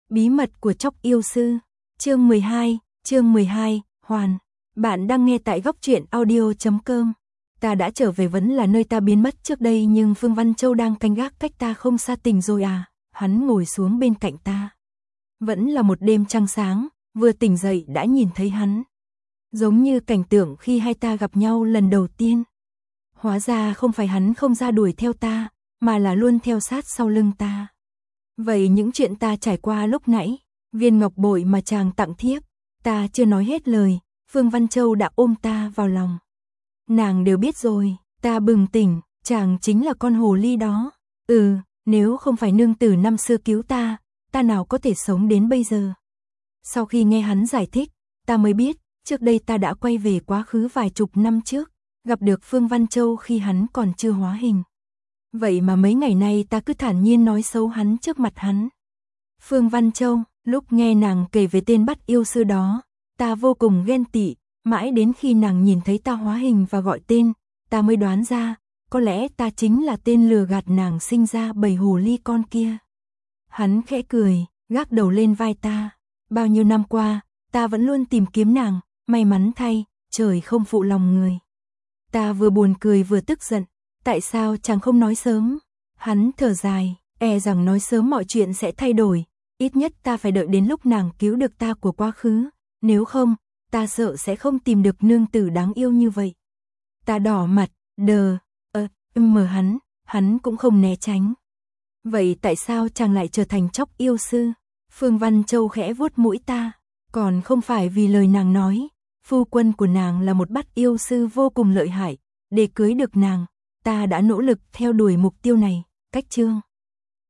Bí mật của Chóc Yêu Sư, chương 12, Hoàn. Bạn đang nghe tại góc truyện audio.com. Ta đã trở về vẫn là nơi ta biến mất trước đây, nhưng Phương Văn Châu đang canh gác cách ta không xa. Tỉnh rồi à? Hắn ngồi xuống bên cạnh ta. Vẫn là một đêm trăng sáng, vừa tỉnh dậy đã nhìn thấy hắn. Giống như cảnh tượng khi hai ta gặp nhau lần đầu tiên. Hóa ra không phải hắn không ra đuổi theo ta, mà là luôn theo sát sau lưng ta. Vậy những chuyện ta trải qua lúc nãy, viên ngọc bội mà chàng tặng thiếp, ta chưa nói hết lời, Phương Văn Châu đã ôm ta vào lòng. Nàng đều biết rồi, ta bừng tỉnh, chàng chính là con hồ ly đó. Nếu không phải nương tử năm xưa cứu ta, ta nào có thể sống đến bây giờ. Sau khi nghe hắn giải thích, ta mới biết, trước đây ta đã quay về quá khứ vài chục năm trước, gặp được Phương Văn Châu khi hắn còn chưa hóa hình. Vậy mà mấy ngày nay ta cứ thản nhiên nói xấu hắn trước mặt hắn. Phương Văn Châu, lúc nghe nàng kể về tên bắt yêu sư đó, ta vô cùng ghen tị, mãi đến khi nàng nhìn thấy ta hóa hình và gọi tên, ta mới đoán ra, có lẽ ta chính là tên lừa gạt nàng sinh ra bầy hồ ly con kia. Hắn khẽ cười, gác đầu lên vai ta. Bao nhiêu năm qua, ta vẫn luôn tìm kiếm nàng, may mắn thay, trời không phụ lòng người. Ta vừa buồn cười vừa tức giận, tại sao chàng không nói sớm? Hắn thở dài, e rằng nói sớm mọi chuyện sẽ thay đổi, ít nhất ta phải đợi đến lúc nàng cứu được ta của quá khứ, nếu không, ta sợ sẽ không tìm được nương tử đáng yêu như vậy. Ta đỏ mặt, hắn cũng không né tránh. Vậy tại sao chàng lại trở thành Chóc Yêu Sư? Phương Văn Châu khẽ vuốt mũi ta, còn không phải vì lời nàng nói, phu quân của nàng là một bắt yêu sư vô cùng lợi hại, để cưới được nàng, ta đã nỗ lực theo đuổi mục tiêu này. Cách chương